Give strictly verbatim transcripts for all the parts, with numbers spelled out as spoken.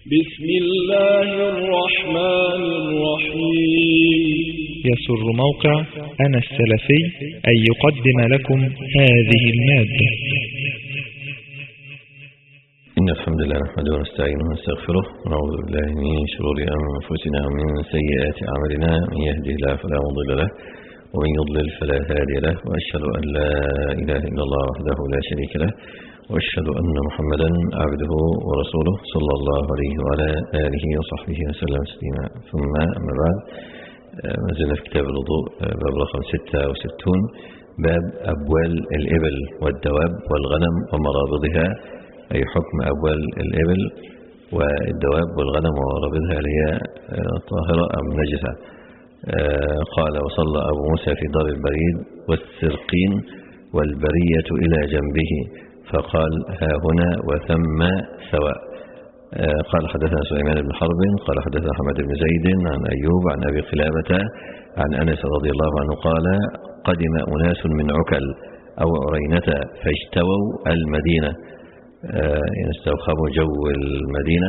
بسم الله الرحمن الرحيم. يسر موقع أنا السلفي أن يقدم لكم هذه المادة. إن الحمد لله نحمده ونستعينه ونستغفره ونعوذ بالله من شرور أنفسنا ومن سيئات أعمالنا، من يهده الله فلا مضل له ومن يضلل فلا هادي له، وأشهد أن لا إله إلا الله وحده لا شريك له، وأشهد أن محمدا عبده ورسوله صلى الله عليه وعلى آله وصحبه وسلم تسليما. ثم أما بعد، ما زلنا في كتاب الوضوء، باب رقم ستة وستون، باب أبوال الإبل والدواب والغنم ومرابضها، أي حكم أبوال الإبل والدواب والغنم ومرابضها اللي هي طاهرة أم نجسة. قال: وصلى أبو موسى في دار البريد والسرقين والبرية إلى جنبه، فقال: ها هنا وثم سواء. قال: حدثنا سليمان بن حرب قال حدثنا حماد بن زيد عن أيوب عن أبي قلابة عن أنس رضي الله عنه قال: قدم أناس من عكل أو عرينة فاجتووا المدينة، يعني استوخموا جو المدينة،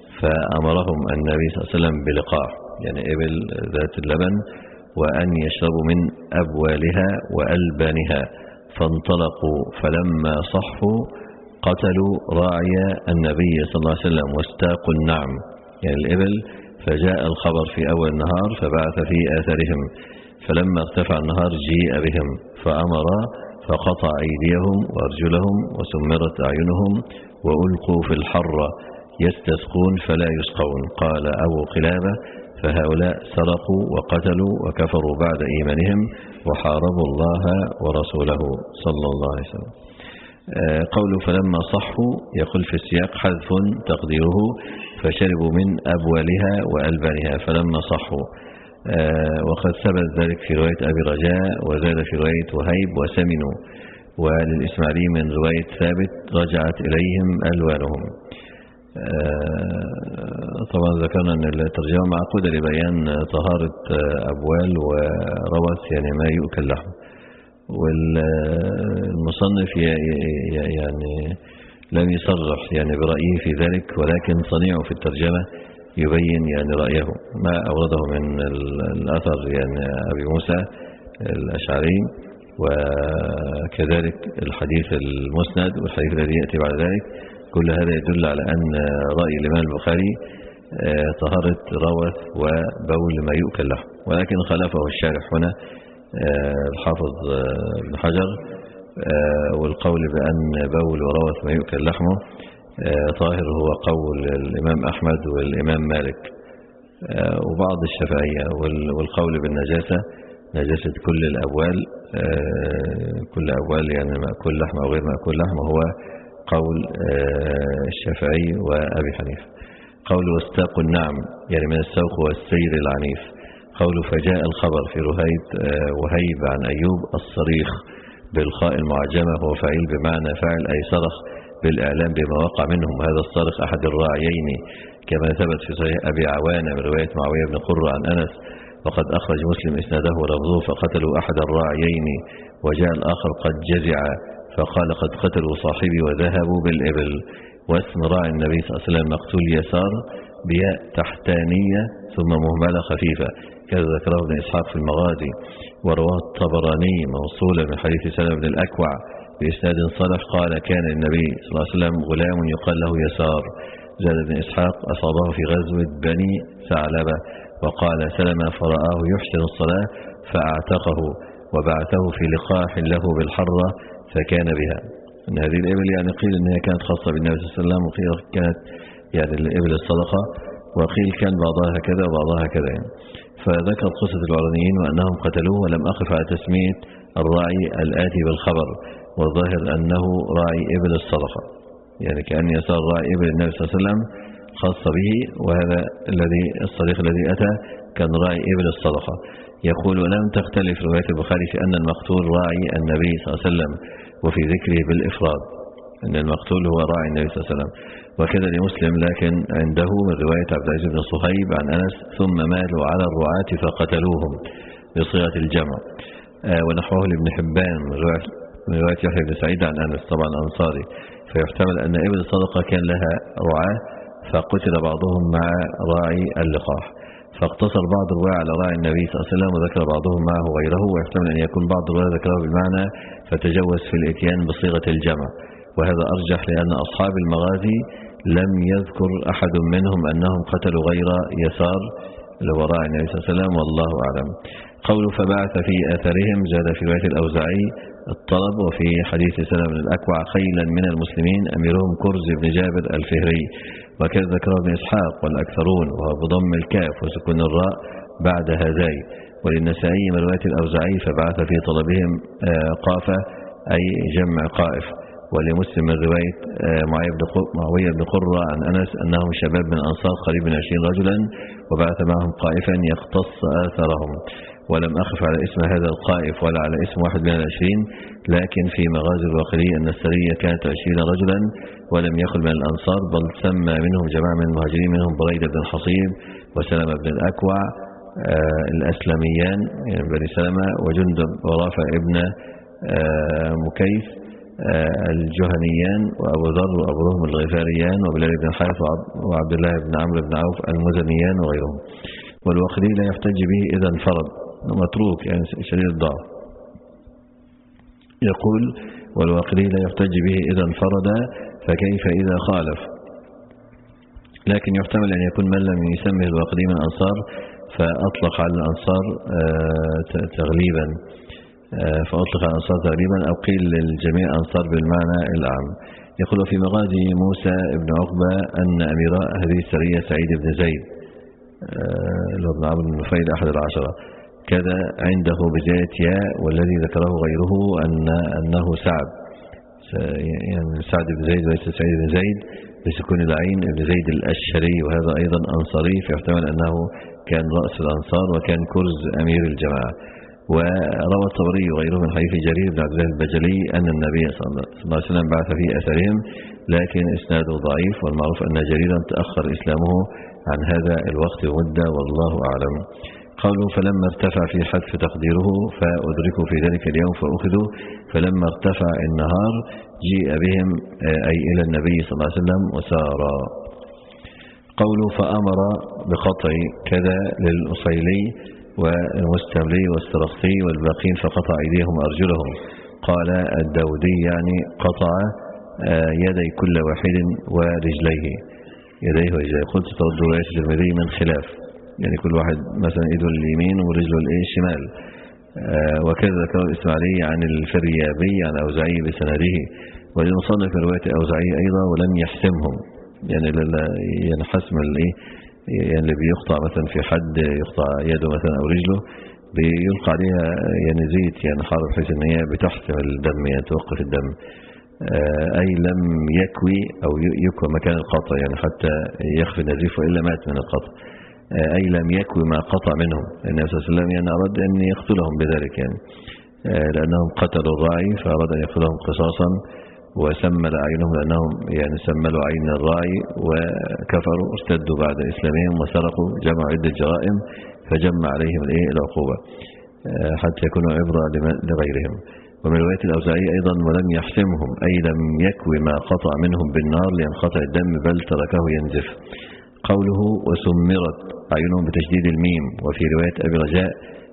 فأمرهم النبي صلى الله عليه وسلم بلقاح، يعني إبل ذات اللبن، وأن يشربوا من أبوالها وألبانها، فانطلقوا فلما صحوا قتلوا راعي النبي صلى الله عليه وسلم واستاقوا النعم، يعني الإبل، فجاء الخبر في أول النهار فبعث في آثارهم، فلما ارتفع النهار جيء بهم فأمر فقطع أيديهم وأرجلهم وسمرت أعينهم وألقوا في الحر يستسقون فلا يسقون. قال أبو قلابة: فهؤلاء سرقوا وقتلوا وكفروا بعد إيمانهم وحاربوا الله ورسوله صلى الله عليه وسلم. قوله فلما صحوا يقول في السياق حذف تقديره فشربوا من أبوالها وألبانها فلما صحوا، وقد ثبت ذلك في رواية أبي رجاء، وزاد في رواية وهيب وسمنوا، وللإسماعيلي من رواية ثابت رجعت إليهم ألوانهم. طبعا ذكرنا أن الترجمة معقودة لبيان طهارة أبوال وروث، يعني ما يؤكل لحم، والمصنف يعني لم يصرح يعني برأيه في ذلك، ولكن صنيعه في الترجمة يبين يعني رأيه ما أورده من الأثر يعني أبي موسى الأشعري، وكذلك الحديث المسند والحديث الذي يأتي بعد ذلك. كل هذا يدل على أن رأي الإمام البخاري طهارة روث وبول ما يؤكل لحم، ولكن خالفه الشارح هنا الحافظ ابن حجر، والقول بأن بول وروث ما يؤكل لحمه طاهر هو قول الإمام أحمد والإمام مالك وبعض الشافعية، والقول بالنجاسة نجاسة كل الأبوال، كل أبوال يعني مأكل لحم أو غير مأكل لحم، هو قول الشافعي وأبي حنيفة. قول واستاقوا النعم يعني من السوق والسير العنيف. قول فجاء الخبر في رواية وهيب عن أيوب الصريخ بالخاء المعجمة هو فاعل بمعنى فاعل، أي صرخ بالإعلام بما وقع منهم، هذا الصرخ أحد الراعيين كما ثبت في صحيح أبي عوانة من رواية معاوية بن قرة عن أنس، وقد أخرج مسلم إسناده ولفظه فقتلوا أحد الراعيين، وجاء الآخر قد جزع فقال قد قتلوا صاحبي وذهبوا بالإبل. واسم راعي النبي صلى الله عليه وسلم مقتول يسار بياء تحتانية ثم مهملة خفيفة، كذا ذكره ابن إسحاق في المغازي، ورواه الطبراني موصولا من حديث سلمة بن الأكوع بإسناد صالح قال كان النبي صلى الله عليه وسلم غلام يقال له يسار. زاد ابن إسحاق أصابه في غزوة بني ثعلبة، وقال سلمة فرآه يحسن الصلاة فأعتقه وبعثه في لقاح له بالحرة فكان بها. إن هذه الإبل يعني قيل إنها كانت خاصة بالنبي صلى الله عليه وسلم، وقيل كانت يعني الإبل الصدقة، وقيل كان بعضها هكذا وبعضها هكذا يعني. فذكر قصة العرانيين وأنهم قتلوه، ولم أقف على تسمية الراعي الآتي بالخبر، والظاهر أنه راعي إبل الصدقة، يعني كأن يسار راعي إبل النبي صلى الله عليه وسلم خاصة به، وهذا الذي الصريخ الذي أتى كان راعي إبل الصدقة. يقول ولم تختلف رواية البخاري في أن المقتول راعي النبي صلى الله عليه وسلم، وفي ذكره بالإفراد أن المقتول هو راعي النبي صلى الله عليه وسلم، وكذا لمسلم لكن عنده من رواية عبد العزيز بن صهيب عن أنس ثم مالوا على الرعاة فقتلوهم بصيغة الجمع. ونحوه لابن حبان من رواية يحيى بن سعيد عن أنس طبعا أنصاري، فيحتمل أن إبل الصدقة كان لها رعاة فقتل بعضهم مع راعي اللقاح. فاقتصر بعض الرواة على راعي النبي صلى الله عليه وسلم وذكر بعضهم معه غيره، ويحتمل أن يكون بعض الرواة ذكره بالمعنى فتجوز في الاتيان بصيغة الجمع، وهذا أرجح لأن أصحاب المغازي لم يذكر أحد منهم أنهم قتلوا غير يسار لوراء النبي صلى الله عليه وسلم، والله أعلم. قوله فبعث في آثارهم زاد في رواية الأوزاعي الطلب، وفي حديث سلم بن الأكوع خيلا من المسلمين أميرهم كرز بن جابر الفهري، وكذا ذكره ابن إسحاق والأكثرون، وهو بضم الكاف وسكون الراء بعد هذين. وللنسائي من رواية الأوزاعي فبعث في طلبهم قافة أي جمع قائف. ولمسلم من رواية معاوية بن قرة عن أنس أنهم شباب من أنصار قريب من عشرين رجلا، وبعث معهم قائفا يقتص آثارهم. ولم أخف على اسم هذا القائف ولا على اسم واحد من العشرين، لكن في مغازي الواقدي أن السرية كانت عشرين رجلا ولم يخل من الأنصار، بل سمى منهم جماعة من المهاجرين منهم بريدة بن الحصيب وسلمة بن الأكوع آه الأسلميان يعني بني سلمة، وجندب ورافع ابن آه مكيس آه الجهنيان، وأبو ذر وأبو رهم الغفاريان، وبلال بن الحارث وعبد الله بن عمرو بن عوف المزنيان وغيرهم. والواقدي لا يحتج به إذا انفرد، متروك يعني شديد الضعف. يقول والواقدي لا يحتج به إذا انفرد فكيف إذا خالف. لكن يحتمل أن يكون من لم يسمه الواقدي من الأنصار فأطلق على الأنصار تغليبا فأطلق على الأنصار تغليبا أو قيل للجميع أنصار بالمعنى الأعم. يقول في مغازي موسى بن عقبة أن أميراء هذه السرية سعيد بن زيد ابن عمرو بن نفيل أحد العشرة، كذا عنده بزيادة ياء، والذي ذكره غيره أن أنه سعد يعني سعد بن زيد وليس سعيد بن زيد بسكون العين ابن زيد الأشهري، وهذا أيضا أنصاري، فيحتمل أنه كان رأس الأنصار وكان كرز أمير الجماعة. وروى الطبري وغيره من حديث جرير بن عبد الله البجلي أن النبي صلى الله عليه وسلم بعث في أثرهم، لكن إسناده ضعيف، والمعروف أن جريرا تأخر إسلامه عن هذا الوقت مدة، والله أعلم. قوله فلما ارتفع في حذف تقديره فأدركوا في ذلك اليوم فأخذوا، فلما ارتفع النهار جيء بهم أي إلى النبي صلى الله عليه وسلم وسارا. قوله فأمر بقطع كذا للأصيلي والمستملي والسرخسي والباقين فقطع أيديهم وأرجلهم. قال الداودي يعني قطع يدي كل واحد ورجليه يديه ورجليه. قلت ترد رواية الترمذي من خلاف، يعني كل واحد مثلا ايده اليمين ورجله الايه الشمال. آه وكذا ذكر الإسماعيلي عن الفريابي عن أوزاعي بسنده، وللمصنف من رواية أوزاعي أيضا ولم يحسمهم، يعني يعني حسم الايه يعني اللي بيقطع مثلا في حد يقطع يده مثلا أو رجله بيلقى عليها يعني زيت يعني حار بحيث ان هي بتحسم الدم يعني توقف الدم. آه أي لم يكوي أو يكوى مكان القطع يعني حتى يخفي النزيف وإلا مات من القطع. أي لم يكوي ما قطع منهم، النبي صلى الله عليه وسلم يعني أراد أن يقتلهم بذلك يعني لأنهم قتلوا الراعي فأراد أن يقتلهم قصاصا، وسمل أعينهم لأنهم يعني سملوا عين الراعي وكفروا ارتدوا بعد إسلامهم وسرقوا جمعوا عدة جرائم فجمع عليهم العقوبة حتى يكونوا عبرة لغيرهم. ومن رواية الأوزاعي أيضا ولم يحسمهم أي لم يكوي ما قطع منهم بالنار لينقطع الدم بل تركه ينزف. قوله وسمرت أعينهم بتشديد الميم، وفي رواية أبي رجاء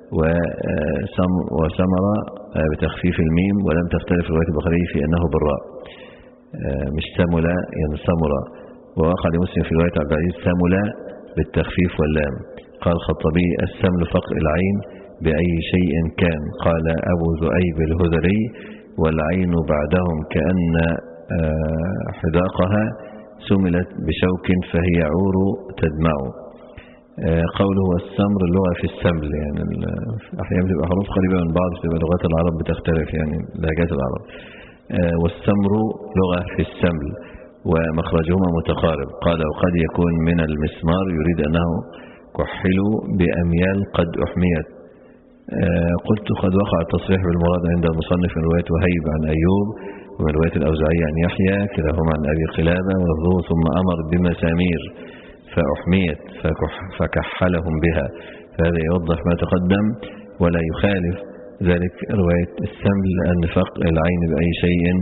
وسمر بتخفيف الميم، ولم تختلف رواية البخاري في أنه بالراء مش سمل يعني سمر. ووقع لمسلم في رواية عبد العزيز سمل بالتخفيف واللام. قال الخطابي السمل فقر العين بأي شيء كان. قال أبو ذؤيب الهذلي والعين بعدهم كأن حذاقها سملت بشوك فهي عور تدمع. قوله السمر اللغة في السمل، يعني أحيانا بتبقى حروف قريبة من بعض، بتبقى لغات العرب بتختلف يعني لهجات العرب. والسمر لغة في السمل ومخرجهما متقارب. قال وقد يكون من المسمار يريد أنه كحلوا بأميال قد أحميت. قلت قد وقع التصريح بالمراد عند المصنف من رواية وهيب عن أيوب ومن رواية الأوزاعي عن يحيى كلاهما عن أبي قلابة ولفظه ثم أمر بمسامير فأحميت فكحلهم بها، فهذا يوضح ما تقدم ولا يخالف ذلك رواية السمل لأن فقر العين بأي شيء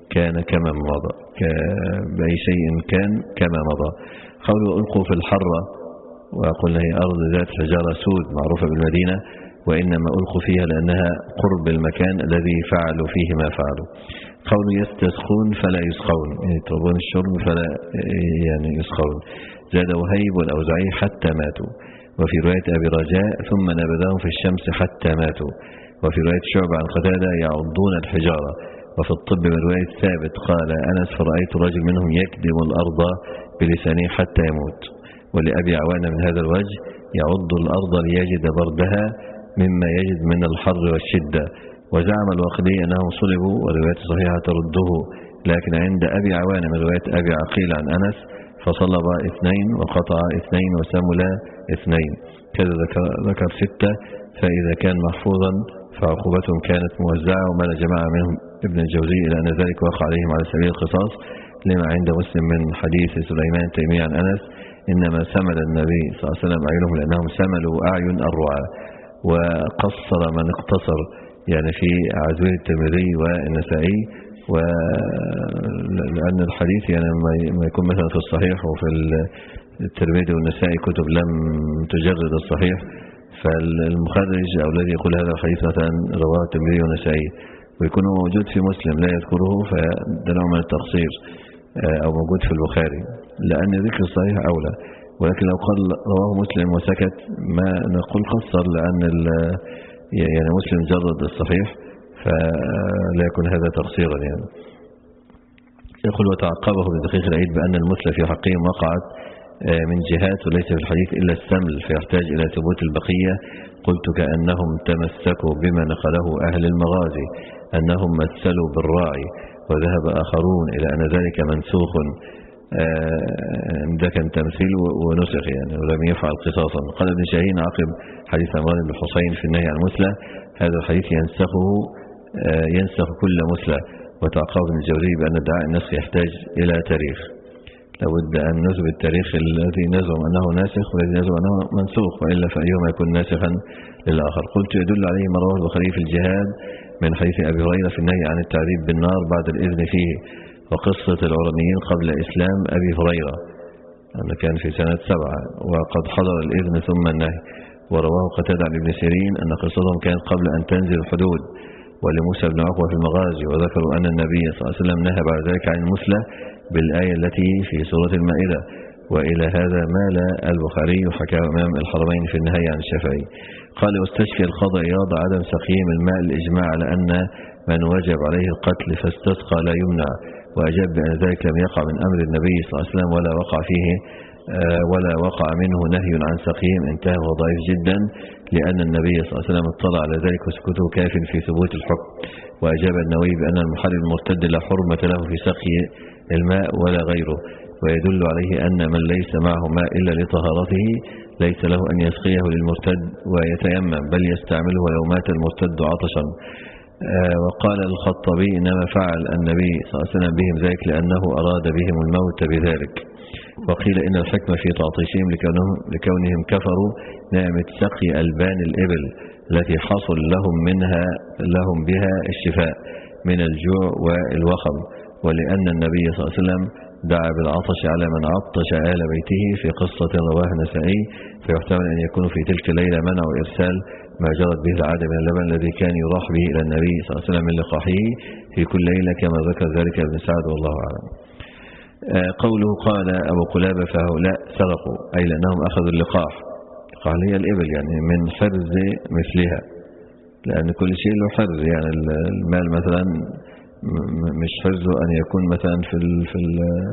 كان كما مضى، بأي شيء كان كما مضى. قولوا ألقوا في الحرة، وقلنا هي أرض ذات حجارة سود معروفة بالمدينة، وإنما ألقوا فيها لأنها قرب المكان الذي فعلوا فيه ما فعلوا. قولوا يستسخون فلا يسخون، يعني يطلبون الشرب فلا يعني يسخون. زاد وهيب والأوزعي حتى ماتوا. وفي رواية أبي رجاء ثم نبذهم في الشمس حتى ماتوا. وفي رواية شعبة عن قتادة يعضون الحجارة. وفي الطب من رواية ثابت قال أنس فرأيت رجل منهم يكدم الأرض بلسانه حتى يموت. ولأبي عوان من هذا الوجه يعض الأرض ليجد بردها مما يجد من الحر والشدة. وزعم الواقدي أنهم صلبوا، ورواية صحيحة ترده، لكن عند أبي عوان من رواية أبي عقيل عن أنس فصلب اثنين وقطع اثنين وسمل اثنين، كذا ذكر, ذكر ستة. فإذا كان محفوظا فعقوبتهم كانت موزعة. ومال جماعة منهم ابن الجوزي إلى أن ذلك وقع عليهم على سبيل القصاص، لما عند مسلم من حديث سليمان التيمي عن أنس إنما سمل النبي صلى الله عليه وسلم أعينهم لأنهم سملوا أعين الرعاة. وقصر من اقتصر، يعني في عزوه الترمذي والنسائي. ولأن الحديث يعني ما يكون مثلا في الصحيح وفي الترمذي والنسائي كتب لم تجرد الصحيح، فالمخرج أو الذي يقول هذا الحديث مثلا رواه الترمذي والنسائي ويكون موجود في مسلم لا يذكره، فده نوع من التقصير، أو موجود في البخاري، لأن ذكر الصحيح أولى. ولكن لو قال رواه مسلم وسكت ما نقول قصر، لأن يعني مسلم جرد الصحيح فلا يكون هذا تقصيرا. يعني يقول وتعقبه بدقيق العيد بأن المثلى في حقهم وقعت من جهات وليس في الحديث إلا السمل، فيحتاج إلى ثبوت البقية. قلت كأنهم تمسكوا بما نقله أهل المغازي أنهم مثلوا بالراعي، وذهب آخرون إلى أن ذلك منسوخ، ده كان تمثيل ونسخ يعني ولم يفعل قصاصا. قال ابن شاهين عقب حديث عمران بن الحصين في النهي عن المثلى هذا الحديث ينسخه ينسخ كل مثلى. وتعقب ابن الجوزي بأن ادعاء النسخ يحتاج إلى تاريخ، لابد أن نثبت التاريخ الذي نزعم أنه ناسخ والذي نزعم أنه منسوخ، وإلا فأيهما يكون ناسخا للآخر. قلت يدل عليه ما رواه البخاري في الجهاد من حديث أبي هريرة في النهي عن التعذيب بالنار بعد الإذن فيه، وقصة العرنيين قبل إسلام أبي هريرة أنه كان في سنة سبعة وقد حضر الإذن ثم النهي. ورواه قتادة عن ابن سيرين أن قصتهم كانت قبل أن تنزل الحدود. ولموسى بن عقبة في المغازي وذكروا أن النبي صلى الله عليه وسلم نهى بعد ذلك عن المثلى بالآية التي في سورة المائدة. وإلى هذا مال البخاري وحكاه إمام الحرمين في النهي عن الشافعي. قال واستشكل القاضي عياض عدم سقيهم الماء الإجماع على أن من وجب عليه القتل فاستسقى لا يمنع، وأجاب بأن ذلك لم يقع من أمر النبي صلى الله عليه وسلم ولا وقع فيه ولا وقع منه نهي عن سقيهم، انتهى وضعيف جدا، لأن النبي صلى الله عليه وسلم اطلع على ذلك وسكوته كاف في ثبوت الحكم. وأجاب النووي بأن المحرم المرتد لا حرمة له في سقي الماء ولا غيره، ويدل عليه أن من ليس معه ماء إلا لطهارته ليس له أن يسقيه للمرتد ويتيمم، بل يستعمله لو مات المرتد عطشا. آه وقال الخطبي إنما فعل النبي صلى الله عليه وسلم بهم ذلك لأنه أراد بهم الموت بذلك. وقيل إن الحكمة في تعطيشهم لكونهم, لكونهم كفروا نعمة سقي ألبان الإبل التي حصل لهم منها لهم بها الشفاء من الجوع والوخم، ولأن النبي صلى الله عليه وسلم دعا بالعطش على من عطش آل بيته في قصة رواه النسائي، فيحتمل أن يكون في تلك الليلة منع إرسال ما جرت به العادة من اللبن الذي كان يراح به إلى النبي صلى الله عليه وسلم من لقاحه في كل ليلة كما ذكر ذلك ابن سعد والله أعلم. قوله قال أبو قلابة فهؤلاء سرقوا أي لأنهم أخذوا اللقاح، قال هي الإبل يعني من حرز مثلها، لأن كل شيء له حرز، يعني المال مثلا مش حرزه أن يكون مثلا في ال في ال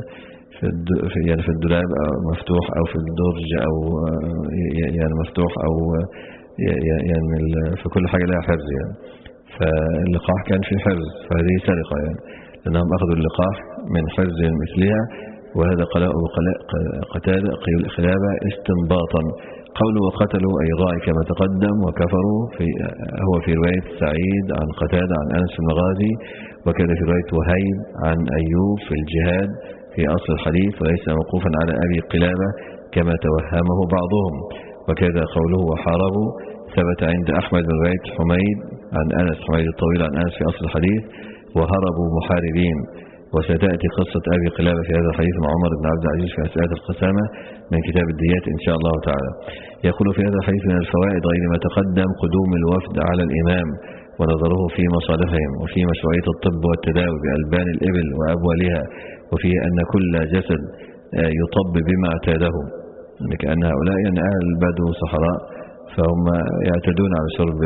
في يعني في الدولاب أو مفتوح أو في الدرج أو يعني مفتوح أو يعني في كل حاجة لها حرز يعني. فاللقاح كان في حرز، فهذه سرقة يعني لأنهم أخذوا اللقاح من حرز مثلها. وهذا قال أبو قتادة خلابة استنباطا. قوله وقتلوا أي راعي كما تقدم وكفروا في هو في رواية سعيد عن قتادة عن أنس في المغازي، وكذا في رواية وهيب عن أيوب في الجهاد في أصل الحديث، وليس موقوفا على أبي قلابة كما توهمه بعضهم. وكذا قوله وحاربوا ثبت عند أحمد من رواية حميد عن أنس حميد الطويل عن أنس في أصل الحديث، وهربوا محاربين. وستأتي قصة أبي قلابة في هذا الحديث مع عمر بن عبد العزيز في مسألة القسامة من كتاب الديات إن شاء الله تعالى. يقول في هذا الحديث من الفوائد غير ما تقدم قدوم الوفد على الإمام ونظره في مصالحهم، وفي مشروعية الطب والتداوي بألبان الإبل وأبوالها، وفي أن كل جسد يطب بما اعتاده، كأن هؤلاء يعني أهل البدو صحراء فهم يعتدون على شرب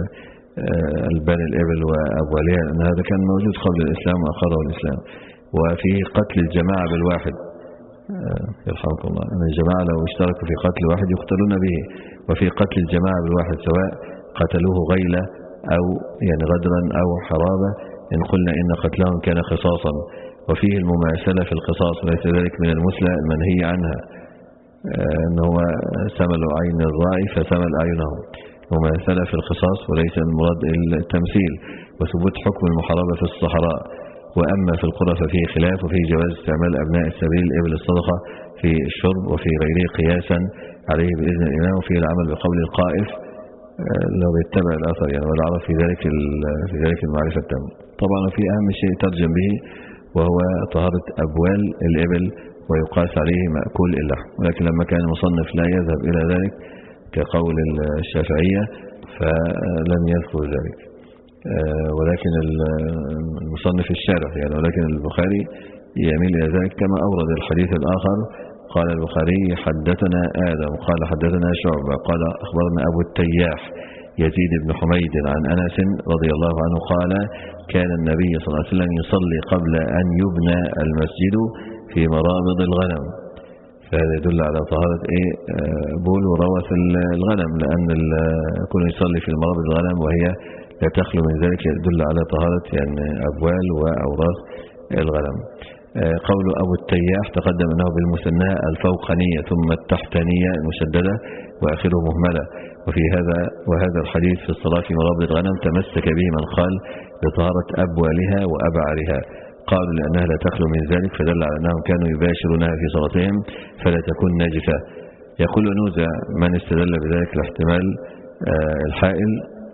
ألبان الإبل وأبوالها، لأن هذا كان موجود قبل الإسلام وأخره الإسلام. وفي قتل الجماعة بالواحد، يرحمكم الله، أن الجماعة لو اشتركوا في قتل واحد يقتلون به. وفي قتل الجماعة بالواحد سواء قتلوه غيلة أو يعني غدرا أو حرابة إن قلنا إن قتلهم كان قصاصا. وفيه المماثلة في القصاص، ليس ذلك من المثلى المنهي عنها، أنه سمل عين الرائي فسمل أعينهم، مماثلة في القصاص وليس المراد التمثيل. وثبوت حكم المحاربة في الصحراء. وأما في القرى ففيه خلاف، وفيه جواز استعمال أبناء السبيل الإبل الصدقة في الشرب وفي غيره قياسا عليه بإذن الإمام، وفيه العمل بقول القائف لو يتبع الأثر يعني، ولا عرف في ذلك في ذلك المعرفة التامة. طبعا في أهم شيء ترجم به وهو طهارة أبوال الإبل ويقاس عليه مأكول اللحم، ولكن لما كان المصنف لا يذهب إلى ذلك كقول الشافعية فلم يذكر ذلك، ولكن المصنف الشارح يعني، ولكن البخاري يميل إلى ذلك كما أورد الحديث الآخر. قال البخاري حدثنا آدم قال حدثنا شعبة قال أخبرنا أبو التياح يزيد بن حميد عن أنس رضي الله عنه قال كان النبي صلى الله عليه وسلم يصلي قبل أن يبنى المسجد في مرابض الغنم. فهذا يدل على طهارة إيه بول وروث الغنم، لأن كل يصلي في مرابض الغنم وهي لا تخلو من ذلك يدل على طهارة يعني أبوال وأوراث الغنم. قول أبو التياح تقدم أنه بالمثنى الفوقانية ثم التحتانية المشددة وآخره مهملة. وفي هذا وهذا الحديث في الصلاة في مرابض الغنم تمسك به من قال بطهارة أبوالها وأبعارها، قالوا لأنها لا تخلو من ذلك، فدل على أنهم كانوا يباشرونها في صلاتهم فلا تكون نجسة. يقول نوزع من استدل بذلك الاحتمال الحائل،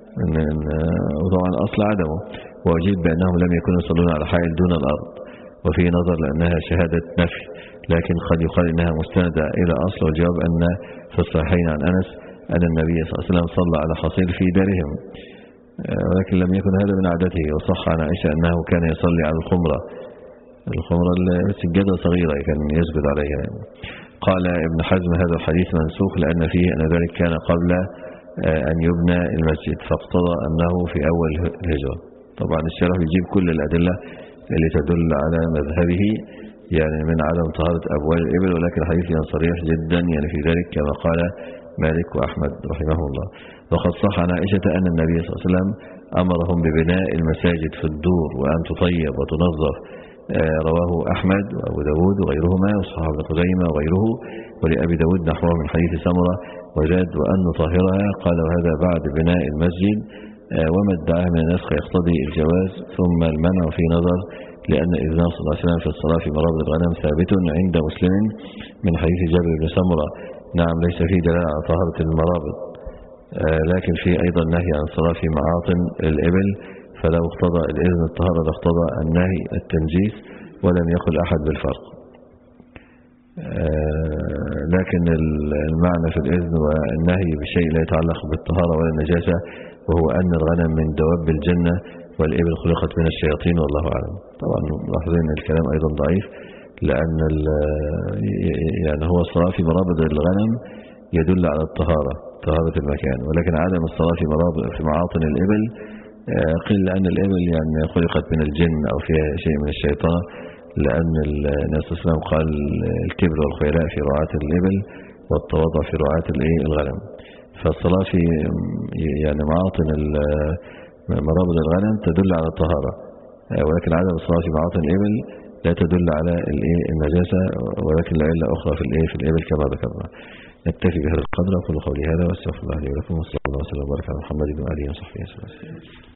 وطبعا الأصل عدمه، وأجيب بأنهم لم يكونوا يصلون على حائل دون الأرض، وفي نظر لأنها شهادة نفي، لكن قد يقال إنها مستندة إلى أصل. والجواب أن في الصحيحين عن أنس أن النبي صلى الله عليه وسلم صلى على حصير في دارهم، ولكن لم يكن هذا من عادته. وصح عن عائشة أنه كان يصلي على الخمرة، الخمرة السجادة صغيرة كان يسجد عليها. قال ابن حزم هذا الحديث منسوخ لأن فيه أن ذلك كان قبل أن يبنى المسجد، فاقتضى أنه في أول الهجرة. طبعا الشرح يجيب كل الأدلة اللي تدل على مذهبه يعني من عدم طهارة أبوال الإبل، ولكن الحديث صريح جدا يعني في ذلك كما قال مالك وأحمد رحمه الله. وقد صح عن عائشة أن النبي صلى الله عليه وسلم أمرهم ببناء المساجد في الدور وأن تطيب وتنظف. رواه أحمد وأبو داود وغيرهما وصححه ابن خزيمة وغيره، ولأبي داود نحوه من حديث سمرة وزاد وأن نطهرها. قال وهذا بعد بناء المسجد، وما ادعاه من النسخ يقتضي الجواز ثم المنع في نظر، لأن إذن صلى الله عليه وسلم في الصلاة في مرابض الغنم ثابت عند مسلم من حديث جابر بن سمرة. نعم ليس فيه دلالة على طهارة المرابض، لكن فيه أيضا نهي عن الصلاة في معاطن الإبل، فلو اقتضى الإذن الطهارة لاقتضى النهي التنجيس، ولم يقل أحد بالفرق. لكن المعنى في الإذن والنهي بشيء لا يتعلق بالطهارة ولا النجاسة، وهو أن الغنم من دواب الجنة والإبل خلقت من الشياطين والله أعلم. طبعا لاحظين الكلام أيضا ضعيف، لأن يعني هو الصلاة في مرابض الغنم يدل على الطهارة، طهارة المكان، ولكن عدم الصلاة في مرابض في معاطن الإبل قيل لأن الإبل يعني خلقت من الجن أو فيها شيء من الشيطان، لأن النبي صلى الله عليه وسلم قال الكبر والخيلاء في رعاة الإبل والتواضع في رعاة الغنم. فالصلاة في يعني معاطن مرابض الغنم تدل على الطهارة، ولكن عدم الصلاة في معاطن الإبل لا تدل على النجاسة، ولكن لعلة أخرى في الإيه في الإبل كما ذكرنا. نكتفي بهذا القدر، أقول قولي هذا واستغفر الله لي ولكم، وصلى الله وسلم وبارك على محمد وآله وصحبه وسلم.